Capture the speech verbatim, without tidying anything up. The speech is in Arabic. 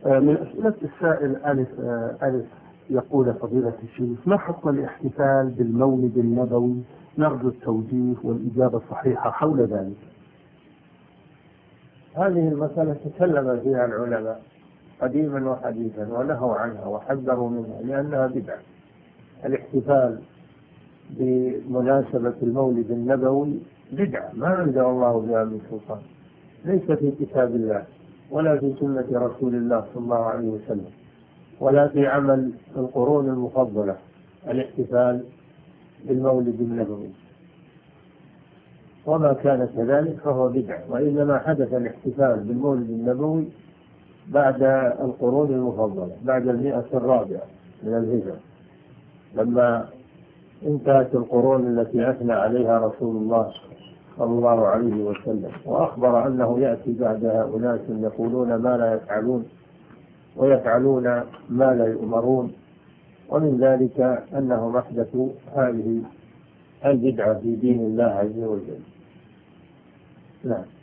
من أسئلة السائل ألف ألف يقول فضيلة الشيخ: ما حكم الاحتفال بالمولد النبوي؟ نرجو التوجيه والإجابة الصحيحة حول ذلك. هذه المسألة تكلم فيها العلماء قديما وحديثا ونهوا عنها وحذروا منها لأنها بدعة. الاحتفال بمناسبة المولد النبوي بدعة ما أنزل الله بها من سلطان، ليس في كتاب الله ولا في سنة رسول الله صلى الله عليه وسلم ولا في عمل القرون المفضلة الاحتفال بالمولد النبوي، وما كان كذلك فهو بدعة. وإنما حدث الاحتفال بالمولد النبوي بعد القرون المفضلة، بعد المئة الرابعة من الهجرة، لما انتهت القرون التي أثنى عليها رسول الله صلى الله عليه وسلم، وأخبر أنه يأتي بعدها أناس يقولون ما لا يفعلون ويفعلون ما لا يؤمرون، ومن ذلك أنهم أحدثوا هذه البدعة في دين الله عز وجل. نعم.